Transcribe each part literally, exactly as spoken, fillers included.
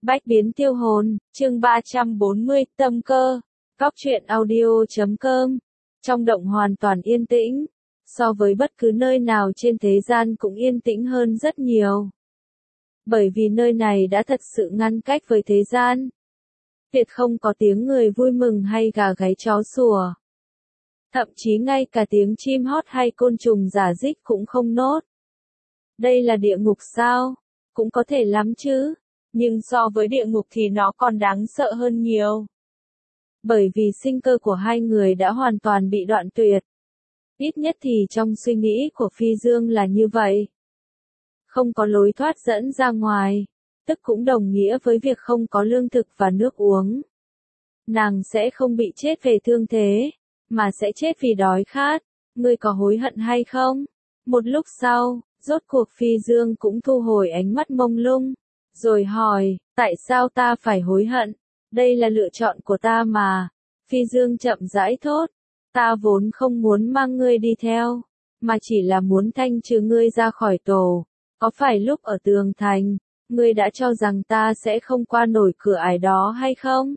Bách biến tiêu hồn, chương ba trăm bốn mươi, tâm cơ. Góc truyện audio chấm com. Trong động hoàn toàn yên tĩnh, so với bất cứ nơi nào trên thế gian cũng yên tĩnh hơn rất nhiều. Bởi vì nơi này đã thật sự ngăn cách với thế gian. Tuyệt không có tiếng người vui mừng hay gà gáy chó sủa. Thậm chí ngay cả tiếng chim hót hay côn trùng rả rích cũng không nốt. Đây là địa ngục sao? Cũng có thể lắm chứ. Nhưng so với địa ngục thì nó còn đáng sợ hơn nhiều. Bởi vì sinh cơ của hai người đã hoàn toàn bị đoạn tuyệt. Ít nhất thì trong suy nghĩ của Phi Dương là như vậy. Không có lối thoát dẫn ra ngoài, tức cũng đồng nghĩa với việc không có lương thực và nước uống. Nàng sẽ không bị chết về thương thế, mà sẽ chết vì đói khát. Ngươi có hối hận hay không? Một lúc sau, rốt cuộc Phi Dương cũng thu hồi ánh mắt mông lung. Rồi hỏi, tại sao ta phải hối hận? Đây là lựa chọn của ta mà. Phi Dương chậm rãi thốt, ta vốn không muốn mang ngươi đi theo, mà chỉ là muốn thanh trừ ngươi ra khỏi tổ. Có phải lúc ở tường thành, ngươi đã cho rằng ta sẽ không qua nổi cửa ải đó hay không?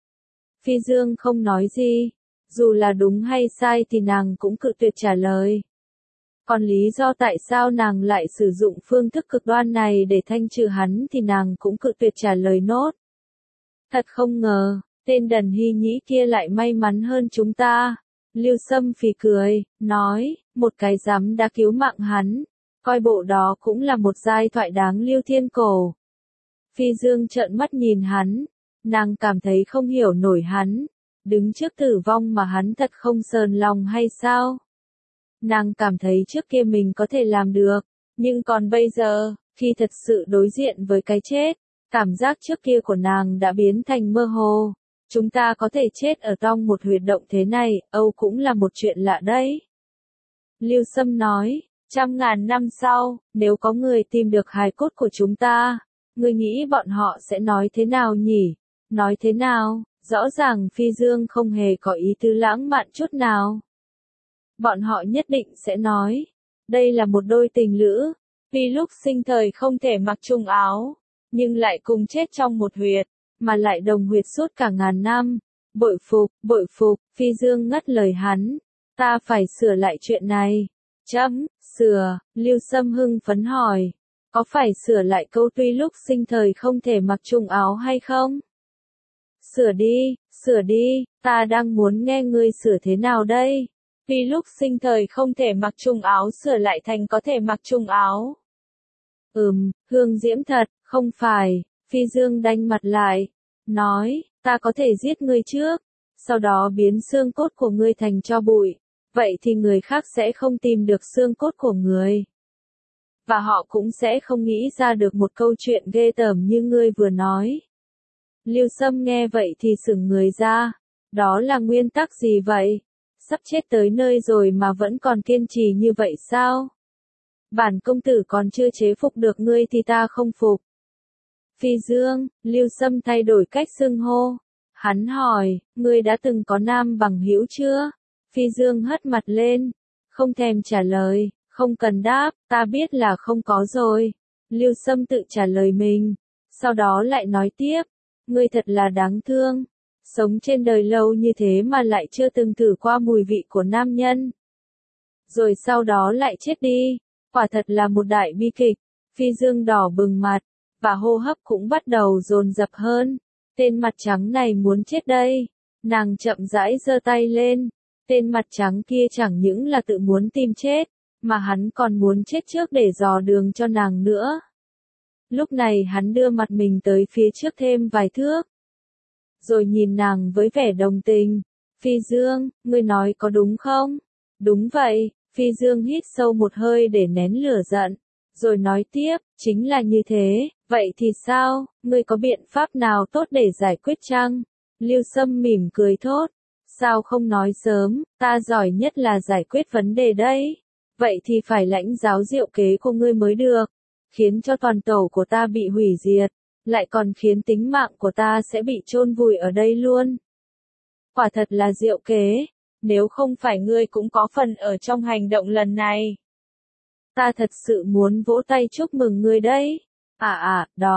Phi Dương không nói gì, dù là đúng hay sai thì nàng cũng cự tuyệt trả lời. Còn lý do tại sao nàng lại sử dụng phương thức cực đoan này để thanh trừ hắn thì nàng cũng cự tuyệt trả lời nốt. Thật không ngờ, tên đần hy nhĩ kia lại may mắn hơn chúng ta. Lưu Sâm phì cười, nói, một cái rắm đã cứu mạng hắn, coi bộ đó cũng là một giai thoại đáng lưu thiên cổ. Phi Dương trợn mắt nhìn hắn, nàng cảm thấy không hiểu nổi hắn, đứng trước tử vong mà hắn thật không sờn lòng hay sao? Nàng cảm thấy trước kia mình có thể làm được, nhưng còn bây giờ, khi thật sự đối diện với cái chết, cảm giác trước kia của nàng đã biến thành mơ hồ. Chúng ta có thể chết ở trong một huyệt động thế này, Âu cũng là một chuyện lạ đấy. Lưu Sâm nói, trăm ngàn năm sau, nếu có người tìm được hài cốt của chúng ta, ngươi nghĩ bọn họ sẽ nói thế nào nhỉ? Nói thế nào? Rõ ràng Phi Dương không hề có ý tứ lãng mạn chút nào. Bọn họ nhất định sẽ nói, đây là một đôi tình lữ, vì lúc sinh thời không thể mặc chung áo, nhưng lại cùng chết trong một huyệt, mà lại đồng huyệt suốt cả ngàn năm. Bội phục, bội phục, Phi Dương ngắt lời hắn, ta phải sửa lại chuyện này. Chấm, sửa, Lưu Sâm hưng phấn hỏi, có phải sửa lại câu tuy lúc sinh thời không thể mặc chung áo hay không? Sửa đi, sửa đi, ta đang muốn nghe ngươi sửa thế nào đây? Vì lúc sinh thời không thể mặc chung áo sửa lại thành có thể mặc chung áo. Ừm, hương diễm thật, không phải. Phi Dương đanh mặt lại, nói, ta có thể giết ngươi trước, sau đó biến xương cốt của ngươi thành tro bụi, vậy thì người khác sẽ không tìm được xương cốt của ngươi. Và họ cũng sẽ không nghĩ ra được một câu chuyện ghê tởm như ngươi vừa nói. Lưu Sâm nghe vậy thì sững người ra, đó là nguyên tắc gì vậy? Sắp chết tới nơi rồi mà vẫn còn kiên trì như vậy sao? Bản công tử còn chưa chế phục được ngươi thì ta không phục. Phi Dương, Lưu Sâm thay đổi cách xưng hô. Hắn hỏi, ngươi đã từng có nam bằng hữu chưa? Phi Dương hất mặt lên, không thèm trả lời, không cần đáp, ta biết là không có rồi. Lưu Sâm tự trả lời mình, sau đó lại nói tiếp, ngươi thật là đáng thương. Sống trên đời lâu như thế mà lại chưa từng thử qua mùi vị của nam nhân. Rồi sau đó lại chết đi, quả thật là một đại bi kịch. Phi Dương đỏ bừng mặt, và hô hấp cũng bắt đầu dồn dập hơn. Tên mặt trắng này muốn chết đây. Nàng chậm rãi giơ tay lên. Tên mặt trắng kia chẳng những là tự muốn tìm chết, mà hắn còn muốn chết trước để dò đường cho nàng nữa. Lúc này hắn đưa mặt mình tới phía trước thêm vài thước. Rồi nhìn nàng với vẻ đồng tình. Phi Dương, ngươi nói có đúng không? Đúng vậy. Phi Dương hít sâu một hơi để nén lửa giận. Rồi nói tiếp, chính là như thế, vậy thì sao, ngươi có biện pháp nào tốt để giải quyết chăng? Lưu Sâm mỉm cười thốt, sao không nói sớm, ta giỏi nhất là giải quyết vấn đề đấy. Vậy thì phải lãnh giáo diệu kế của ngươi mới được, khiến cho toàn tổ của ta bị hủy diệt, lại còn khiến tính mạng của ta sẽ bị chôn vùi ở đây luôn. Quả thật là diệu kế, nếu không phải ngươi cũng có phần ở trong hành động lần này. Ta thật sự muốn vỗ tay chúc mừng ngươi đấy. À à, đó,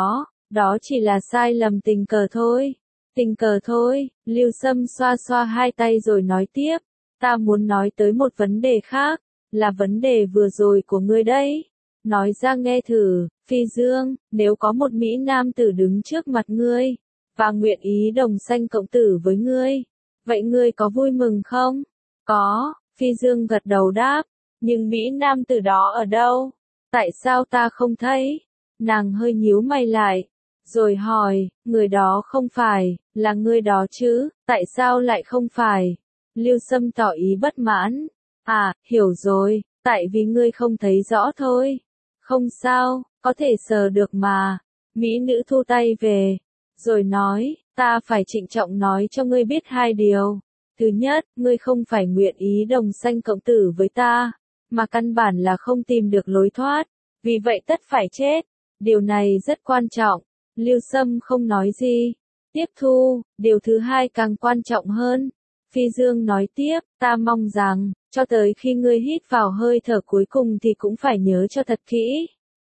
Đó chỉ là sai lầm tình cờ thôi. Tình cờ thôi, Lưu Sâm xoa xoa hai tay rồi nói tiếp, ta muốn nói tới một vấn đề khác, là vấn đề vừa rồi của ngươi đấy. Nói ra nghe thử, Phi Dương, nếu có một Mỹ Nam tử đứng trước mặt ngươi, và nguyện ý đồng sanh cộng tử với ngươi, vậy ngươi có vui mừng không? Có, Phi Dương gật đầu đáp, nhưng Mỹ Nam tử đó ở đâu? Tại sao ta không thấy? Nàng hơi nhíu mày lại, rồi hỏi, người đó không phải, là ngươi đó chứ, tại sao lại không phải? Lưu Sâm tỏ ý bất mãn, à, hiểu rồi, tại vì ngươi không thấy rõ thôi. Không sao, có thể sờ được mà. Mỹ nữ thu tay về, rồi nói, ta phải trịnh trọng nói cho ngươi biết hai điều. Thứ nhất, ngươi không phải nguyện ý đồng sanh cộng tử với ta, mà căn bản là không tìm được lối thoát, vì vậy tất phải chết. Điều này rất quan trọng. Lưu Sâm không nói gì. Tiếp thu, điều thứ hai càng quan trọng hơn. Phi Dương nói tiếp, ta mong rằng, cho tới khi ngươi hít vào hơi thở cuối cùng thì cũng phải nhớ cho thật kỹ.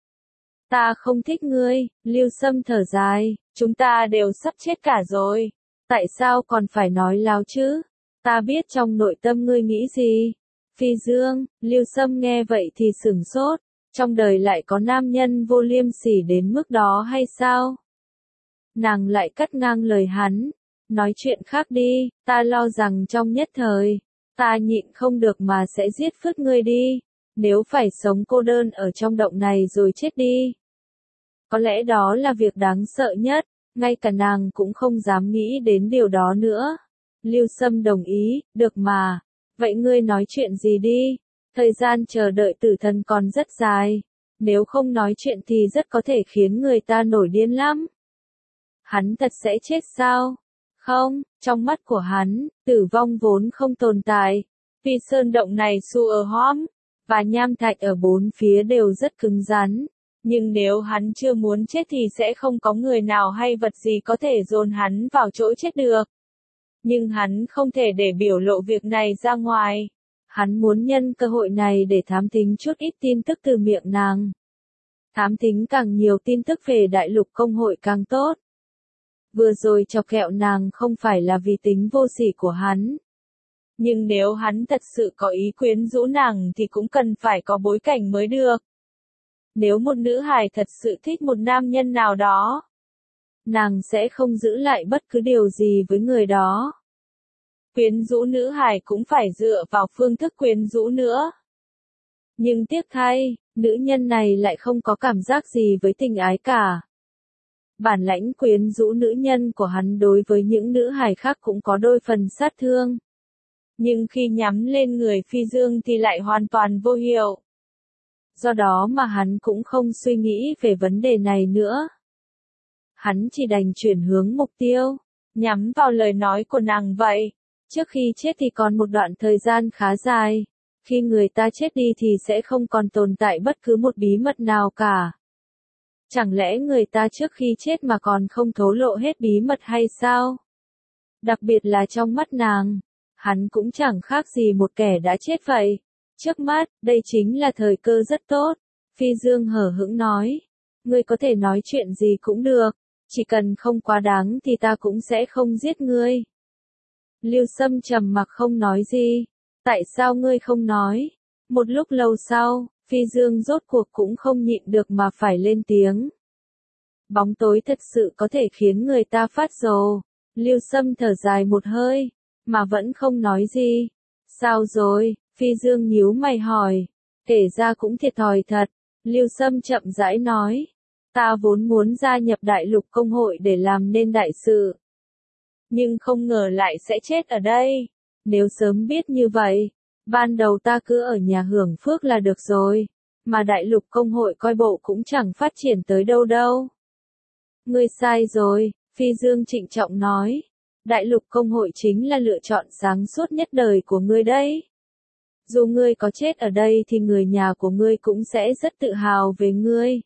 Ta không thích ngươi, Lưu Sâm thở dài, chúng ta đều sắp chết cả rồi. Tại sao còn phải nói láo chứ? Ta biết trong nội tâm ngươi nghĩ gì. Phi Dương, Lưu Sâm nghe vậy thì sửng sốt, trong đời lại có nam nhân vô liêm sỉ đến mức đó hay sao? Nàng lại cắt ngang lời hắn, nói chuyện khác đi, ta lo rằng trong nhất thời, ta nhịn không được mà sẽ giết phứt ngươi đi, nếu phải sống cô đơn ở trong động này rồi chết đi. Có lẽ đó là việc đáng sợ nhất, ngay cả nàng cũng không dám nghĩ đến điều đó nữa. Lưu Sâm đồng ý, được mà, vậy ngươi nói chuyện gì đi, thời gian chờ đợi tử thần còn rất dài, nếu không nói chuyện thì rất có thể khiến người ta nổi điên lắm. Hắn thật sẽ chết sao? Không, trong mắt của hắn, tử vong vốn không tồn tại. Vì sơn động này su ở hõm, và nham thạch ở bốn phía đều rất cứng rắn. Nhưng nếu hắn chưa muốn chết thì sẽ không có người nào hay vật gì có thể dồn hắn vào chỗ chết được. Nhưng hắn không thể để biểu lộ việc này ra ngoài. Hắn muốn nhân cơ hội này để thám thính chút ít tin tức từ miệng nàng. Thám thính càng nhiều tin tức về đại lục công hội càng tốt. Vừa rồi chọc ghẹo nàng không phải là vì tính vô sỉ của hắn. Nhưng nếu hắn thật sự có ý quyến rũ nàng thì cũng cần phải có bối cảnh mới được. Nếu một nữ hài thật sự thích một nam nhân nào đó, nàng sẽ không giữ lại bất cứ điều gì với người đó. Quyến rũ nữ hài cũng phải dựa vào phương thức quyến rũ nữa. Nhưng tiếc thay, nữ nhân này lại không có cảm giác gì với tình ái cả. Bản lãnh quyến rũ nữ nhân của hắn đối với những nữ hài khác cũng có đôi phần sát thương. Nhưng khi nhắm lên người Phi Dương thì lại hoàn toàn vô hiệu. Do đó mà hắn cũng không suy nghĩ về vấn đề này nữa. Hắn chỉ đành chuyển hướng mục tiêu, nhắm vào lời nói của nàng vậy. Trước khi chết thì còn một đoạn thời gian khá dài. Khi người ta chết đi thì sẽ không còn tồn tại bất cứ một bí mật nào cả. Chẳng lẽ người ta trước khi chết mà còn không thổ lộ hết bí mật hay sao? Đặc biệt là trong mắt nàng, hắn cũng chẳng khác gì một kẻ đã chết vậy. Trước mắt, đây chính là thời cơ rất tốt. Phi Dương hờ hững nói, ngươi có thể nói chuyện gì cũng được, chỉ cần không quá đáng thì ta cũng sẽ không giết ngươi. Lưu Sâm trầm mặc không nói gì. Tại sao ngươi không nói? Một lúc lâu sau, Phi Dương rốt cuộc cũng không nhịn được mà phải lên tiếng. Bóng tối thật sự có thể khiến người ta phát rồ. Lưu Sâm thở dài một hơi, mà vẫn không nói gì. Sao rồi? Phi Dương nhíu mày hỏi. Kể ra cũng thiệt thòi thật. Lưu Sâm chậm rãi nói. Ta vốn muốn gia nhập đại lục công hội để làm nên đại sự. Nhưng không ngờ lại sẽ chết ở đây. Nếu sớm biết như vậy, ban đầu ta cứ ở nhà hưởng phước là được rồi. Mà đại lục công hội coi bộ cũng chẳng phát triển tới đâu đâu. Ngươi sai rồi, Phi Dương trịnh trọng nói. Đại lục công hội chính là lựa chọn sáng suốt nhất đời của ngươi đấy. Dù ngươi có chết ở đây thì người nhà của ngươi cũng sẽ rất tự hào về ngươi.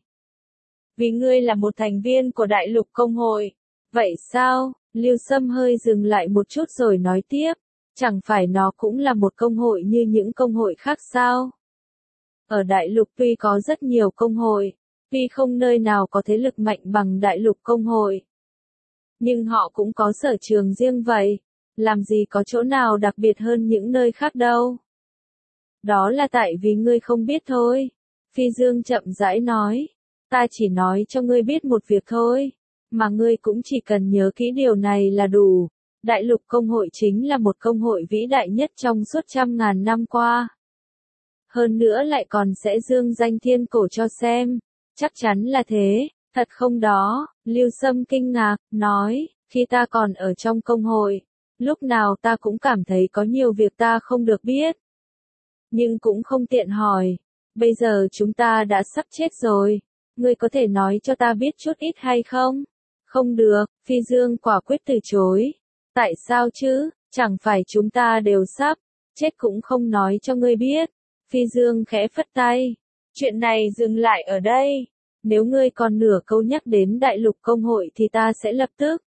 Vì ngươi là một thành viên của đại lục công hội. Vậy sao? Lưu Sâm hơi dừng lại một chút rồi nói tiếp. Chẳng phải nó cũng là một công hội như những công hội khác sao? Ở đại lục tuy có rất nhiều công hội, Tuy không nơi nào có thế lực mạnh bằng Đại lục công hội, nhưng họ cũng có sở trường riêng vậy, làm gì có chỗ nào đặc biệt hơn những nơi khác đâu. Đó là tại vì ngươi không biết thôi. Phi Dương chậm rãi nói, ta chỉ nói cho ngươi biết một việc thôi, mà ngươi cũng chỉ cần nhớ kỹ điều này là đủ. Đại lục công hội chính là một công hội vĩ đại nhất trong suốt trăm ngàn năm qua. Hơn nữa lại còn sẽ dương danh thiên cổ cho xem. Chắc chắn là thế, thật không đó? Lưu Sâm kinh ngạc, nói, khi ta còn ở trong công hội, lúc nào ta cũng cảm thấy có nhiều việc ta không được biết. Nhưng cũng không tiện hỏi, bây giờ chúng ta đã sắp chết rồi, ngươi có thể nói cho ta biết chút ít hay không? Không được, Phi Dương quả quyết từ chối. Tại sao chứ, chẳng phải chúng ta đều sắp chết cũng không nói cho ngươi biết. Phi Dương khẽ phất tay, chuyện này dừng lại ở đây. Nếu ngươi còn nửa câu nhắc đến Đại lục công hội thì ta sẽ lập tức.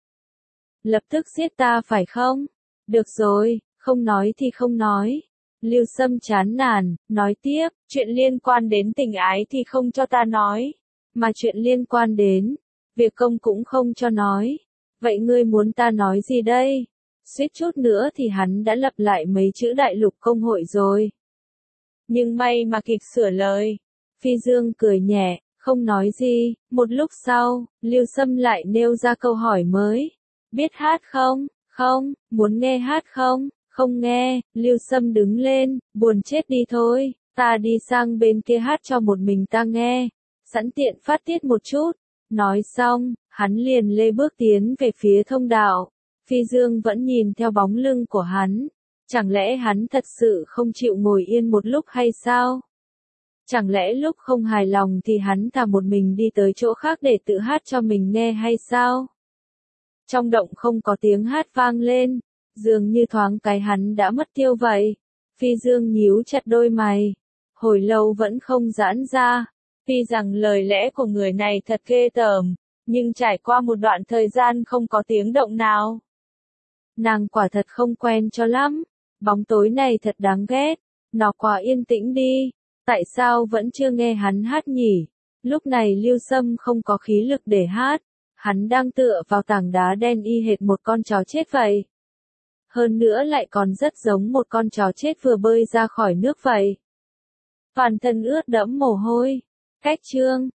Lập tức giết ta phải không? Được rồi, không nói thì không nói. Lưu Sâm chán nản, nói tiếp, chuyện liên quan đến tình ái thì không cho ta nói. Mà chuyện liên quan đến việc công cũng không cho nói. Vậy ngươi muốn ta nói gì đây? Suýt chút nữa thì hắn đã lặp lại mấy chữ Đại lục công hội rồi. Nhưng may mà kịp sửa lời. Phi Dương cười nhẹ, không nói gì. Một lúc sau, Lưu Sâm lại nêu ra câu hỏi mới. Biết hát không? Không. Muốn nghe hát không? Không nghe. Lưu Sâm đứng lên, buồn chết đi thôi. Ta đi sang bên kia hát cho một mình ta nghe. Sẵn tiện phát tiết một chút. Nói xong, hắn liền lê bước tiến về phía thông đạo. Phi Dương vẫn nhìn theo bóng lưng của hắn. Chẳng lẽ hắn thật sự không chịu ngồi yên một lúc hay sao? Chẳng lẽ lúc không hài lòng thì hắn thà một mình đi tới chỗ khác để tự hát cho mình nghe hay sao? Trong động không có tiếng hát vang lên, dường như thoáng cái hắn đã mất tiêu vậy. Phi Dương nhíu chặt đôi mày, hồi lâu vẫn không giãn ra. Tuy rằng lời lẽ của người này thật ghê tởm, nhưng trải qua một đoạn thời gian không có tiếng động nào. Nàng quả thật không quen cho lắm, bóng tối này thật đáng ghét, nó quá yên tĩnh đi, tại sao vẫn chưa nghe hắn hát nhỉ? Lúc này Lưu Sâm không có khí lực để hát, hắn đang tựa vào tảng đá đen y hệt một con chó chết vậy. Hơn nữa lại còn rất giống một con chó chết vừa bơi ra khỏi nước vậy. Toàn thân ướt đẫm mồ hôi. Cách chương